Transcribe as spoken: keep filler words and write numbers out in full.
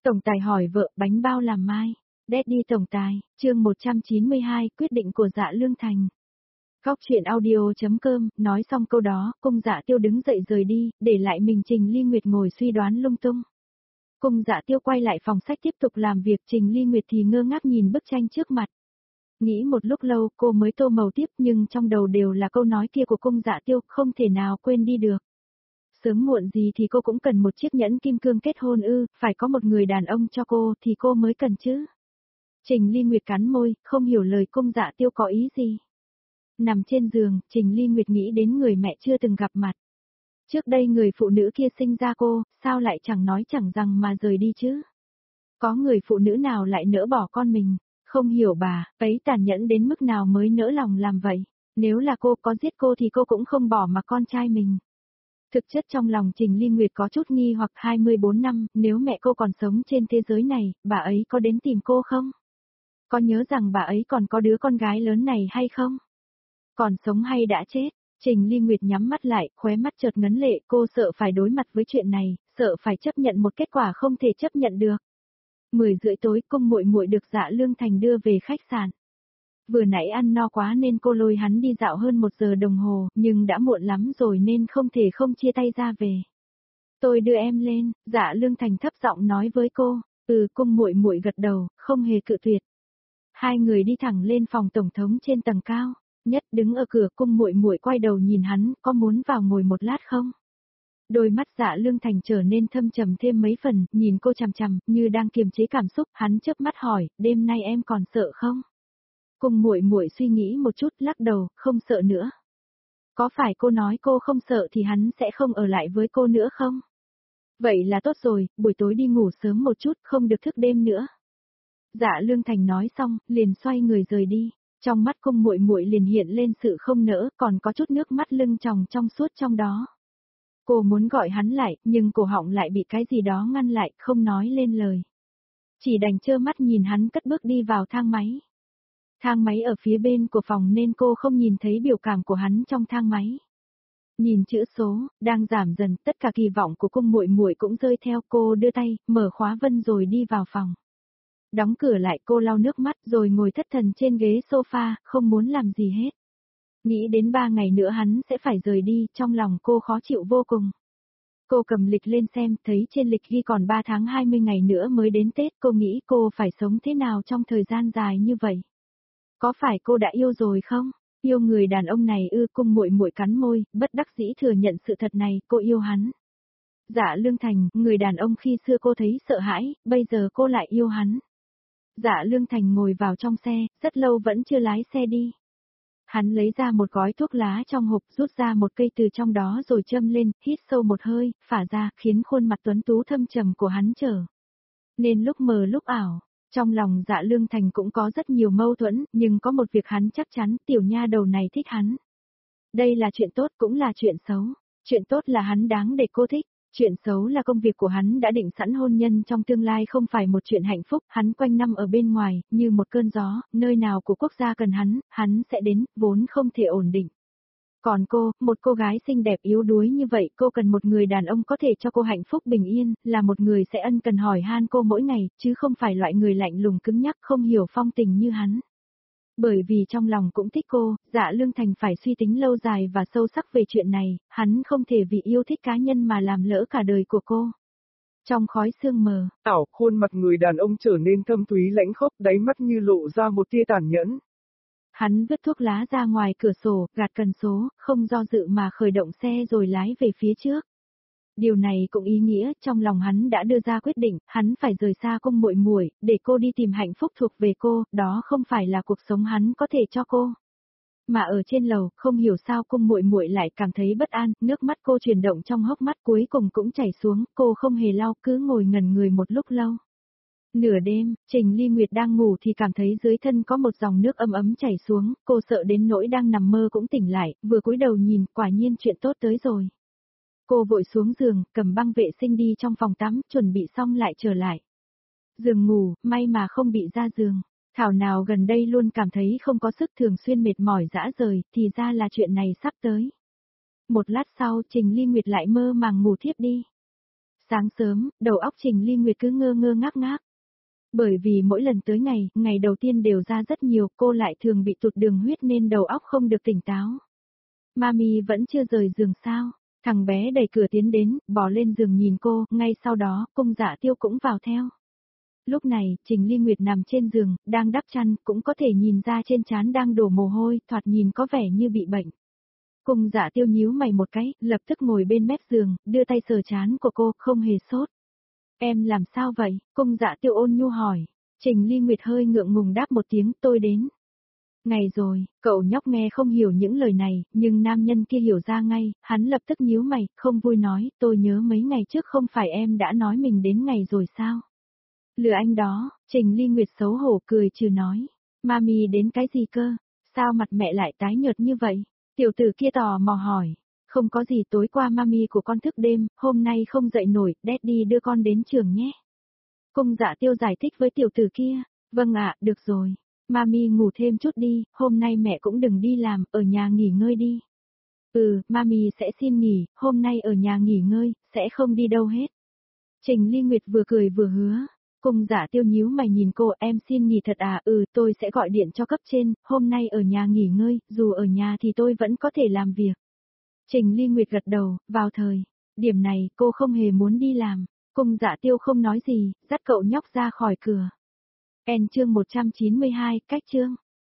Tổng tài hỏi vợ bánh bao làm mai. Daddy tổng tài, chương một trăm chín mươi hai, quyết định của Dạ Lương Thành. Góc chuyện audio.com, nói xong câu đó, Cung Dạ Tiêu đứng dậy rời đi, để lại mình Trình Ly Nguyệt ngồi suy đoán lung tung. Cung Dạ Tiêu quay lại phòng sách tiếp tục làm việc, Trình Ly Nguyệt thì ngơ ngác nhìn bức tranh trước mặt. Nghĩ một lúc lâu cô mới tô màu tiếp, nhưng trong đầu đều là câu nói kia của Cung Dạ Tiêu, không thể nào quên đi được. Sớm muộn gì thì cô cũng cần một chiếc nhẫn kim cương kết hôn ư, phải có một người đàn ông cho cô thì cô mới cần chứ. Trình Ly Nguyệt cắn môi, không hiểu lời Cung Dạ Tiêu có ý gì. Nằm trên giường, Trình Ly Nguyệt nghĩ đến người mẹ chưa từng gặp mặt. Trước đây người phụ nữ kia sinh ra cô, sao lại chẳng nói chẳng rằng mà rời đi chứ? Có người phụ nữ nào lại nỡ bỏ con mình? Không hiểu bà, ấy tàn nhẫn đến mức nào mới nỡ lòng làm vậy? Nếu là cô có giết cô thì cô cũng không bỏ mặc con trai mình. Thực chất trong lòng Trình Ly Nguyệt có chút nghi hoặc hai mươi bốn năm, nếu mẹ cô còn sống trên thế giới này, bà ấy có đến tìm cô không? Có nhớ rằng bà ấy còn có đứa con gái lớn này hay không? Còn sống hay đã chết? Trình Ly Nguyệt nhắm mắt lại, khóe mắt chợt ngấn lệ, cô sợ phải đối mặt với chuyện này, sợ phải chấp nhận một kết quả không thể chấp nhận được. Mười rưỡi tối, Cung muội muội được Dạ Lương Thành đưa về khách sạn. Vừa nãy ăn no quá nên cô lôi hắn đi dạo hơn một giờ đồng hồ, nhưng đã muộn lắm rồi nên không thể không chia tay ra về. Tôi đưa em lên, Dạ Lương Thành thấp giọng nói với cô. Ừ, Cung muội muội gật đầu, không hề cự tuyệt. Hai người đi thẳng lên phòng tổng thống trên tầng cao. Nhất đứng ở cửa, Cung muội muội quay đầu nhìn hắn, có muốn vào ngồi một lát không? Đôi mắt Dạ Lương Thành trở nên thâm trầm thêm mấy phần, nhìn cô chằm chằm, như đang kiềm chế cảm xúc, hắn chớp mắt hỏi, đêm nay em còn sợ không? Cung muội muội suy nghĩ một chút, lắc đầu, không sợ nữa. Có phải cô nói cô không sợ thì hắn sẽ không ở lại với cô nữa không? Vậy là tốt rồi, buổi tối đi ngủ sớm một chút, không được thức đêm nữa. Dạ Lương Thành nói xong, liền xoay người rời đi. Trong mắt Cung muội muội liền hiện lên sự không nỡ, còn có chút nước mắt lưng tròng trong suốt trong đó. Cô muốn gọi hắn lại, nhưng cổ họng lại bị cái gì đó ngăn lại, không nói lên lời. Chỉ đành trơ mắt nhìn hắn cất bước đi vào thang máy. Thang máy ở phía bên của phòng nên cô không nhìn thấy biểu cảm của hắn trong thang máy. Nhìn chữ số, đang giảm dần, tất cả kỳ vọng của Cung muội muội cũng rơi theo, cô đưa tay, mở khóa vân rồi đi vào phòng. Đóng cửa lại, cô lau nước mắt rồi ngồi thất thần trên ghế sofa, không muốn làm gì hết. Nghĩ đến ba ngày nữa hắn sẽ phải rời đi, trong lòng cô khó chịu vô cùng. Cô cầm lịch lên xem, thấy trên lịch ghi còn ba tháng hai mươi ngày nữa mới đến Tết, cô nghĩ cô phải sống thế nào trong thời gian dài như vậy. Có phải cô đã yêu rồi không? Yêu người đàn ông này ư? Cung muội muội cắn môi, bất đắc dĩ thừa nhận sự thật này, cô yêu hắn. Dạ Lương Thành, người đàn ông khi xưa cô thấy sợ hãi, bây giờ cô lại yêu hắn. Dạ Lương Thành ngồi vào trong xe, rất lâu vẫn chưa lái xe đi. Hắn lấy ra một gói thuốc lá trong hộp, rút ra một cây từ trong đó rồi châm lên, hít sâu một hơi, phả ra, khiến khuôn mặt tuấn tú thâm trầm của hắn trở nên lúc mờ lúc ảo. Trong lòng Dạ Lương Thành cũng có rất nhiều mâu thuẫn, nhưng có một việc hắn chắc chắn, tiểu nha đầu này thích hắn. Đây là chuyện tốt cũng là chuyện xấu. Chuyện tốt là hắn đáng để cô thích. Chuyện xấu là công việc của hắn đã định sẵn hôn nhân trong tương lai không phải một chuyện hạnh phúc, hắn quanh năm ở bên ngoài, như một cơn gió, nơi nào của quốc gia cần hắn, hắn sẽ đến, vốn không thể ổn định. Còn cô, một cô gái xinh đẹp yếu đuối như vậy, cô cần một người đàn ông có thể cho cô hạnh phúc bình yên, là một người sẽ ân cần hỏi han cô mỗi ngày, chứ không phải loại người lạnh lùng cứng nhắc không hiểu phong tình như hắn. Bởi vì trong lòng cũng thích cô, Dạ Lương Thành phải suy tính lâu dài và sâu sắc về chuyện này, hắn không thể vì yêu thích cá nhân mà làm lỡ cả đời của cô. Trong khói sương mờ, ảo, khuôn mặt người đàn ông trở nên thâm thúy lãnh khốc, đáy mắt như lộ ra một tia tàn nhẫn. Hắn vứt thuốc lá ra ngoài cửa sổ, gạt cần số, không do dự mà khởi động xe rồi lái về phía trước. Điều này cũng ý nghĩa, trong lòng hắn đã đưa ra quyết định, hắn phải rời xa Cung muội muội, để cô đi tìm hạnh phúc thuộc về cô, đó không phải là cuộc sống hắn có thể cho cô. Mà ở trên lầu, không hiểu sao Cung muội muội lại cảm thấy bất an, nước mắt cô chuyển động trong hốc mắt cuối cùng cũng chảy xuống, cô không hề lau, cứ ngồi ngẩn người một lúc lâu. Nửa đêm, Trình Ly Nguyệt đang ngủ thì cảm thấy dưới thân có một dòng nước ấm ấm chảy xuống, cô sợ đến nỗi đang nằm mơ cũng tỉnh lại, vừa cúi đầu nhìn, quả nhiên chuyện tốt tới rồi. Cô vội xuống giường, cầm băng vệ sinh đi trong phòng tắm, chuẩn bị xong lại trở lại. Giường ngủ, may mà không bị ra giường. Thảo nào gần đây luôn cảm thấy không có sức, thường xuyên mệt mỏi dã rời, thì ra là chuyện này sắp tới. Một lát sau, Trình Ly Nguyệt lại mơ màng ngủ thiếp đi. Sáng sớm, đầu óc Trình Ly Nguyệt cứ ngơ ngơ ngác ngác. Bởi vì mỗi lần tới ngày, ngày đầu tiên đều ra rất nhiều, cô lại thường bị tụt đường huyết nên đầu óc không được tỉnh táo. Mami vẫn chưa rời giường sao? Thằng bé đẩy cửa tiến đến, bò lên giường nhìn cô, ngay sau đó, Cung Dạ Tiêu cũng vào theo. Lúc này, Trình Ly Nguyệt nằm trên giường, đang đắp chăn, cũng có thể nhìn ra trên trán đang đổ mồ hôi, thoạt nhìn có vẻ như bị bệnh. Cung Dạ Tiêu nhíu mày một cái, lập tức ngồi bên mép giường, đưa tay sờ trán của cô, không hề sốt. Em làm sao vậy? Cung Dạ Tiêu ôn nhu hỏi. Trình Ly Nguyệt hơi ngượng ngùng đáp một tiếng, tôi đến. Ngày rồi, cậu nhóc nghe không hiểu những lời này, nhưng nam nhân kia hiểu ra ngay, hắn lập tức nhíu mày, không vui nói, tôi nhớ mấy ngày trước không phải em đã nói mình đến ngày rồi sao? Lừa anh đó, Trình Ly Nguyệt xấu hổ cười trừ nói, Mami đến cái gì cơ? Sao mặt mẹ lại tái nhợt như vậy? Tiểu tử kia tò mò hỏi, không có gì, tối qua Mami của con thức đêm, hôm nay không dậy nổi, Daddy đưa con đến trường nhé. Cung Dạ Tiêu giải thích với tiểu tử kia, vâng ạ, được rồi. Mami ngủ thêm chút đi, hôm nay mẹ cũng đừng đi làm, ở nhà nghỉ ngơi đi. Ừ, Mami sẽ xin nghỉ, hôm nay ở nhà nghỉ ngơi, sẽ không đi đâu hết. Trình Ly Nguyệt vừa cười vừa hứa. Cung Dạ Tiêu nhíu mày nhìn cô, em xin nghỉ thật à? Ừ, tôi sẽ gọi điện cho cấp trên, hôm nay ở nhà nghỉ ngơi, dù ở nhà thì tôi vẫn có thể làm việc. Trình Ly Nguyệt gật đầu, vào thời. Điểm này, cô không hề muốn đi làm. Cung Dạ Tiêu không nói gì, dắt cậu nhóc ra khỏi cửa. En chương một trăm chín mươi hai, cách chương.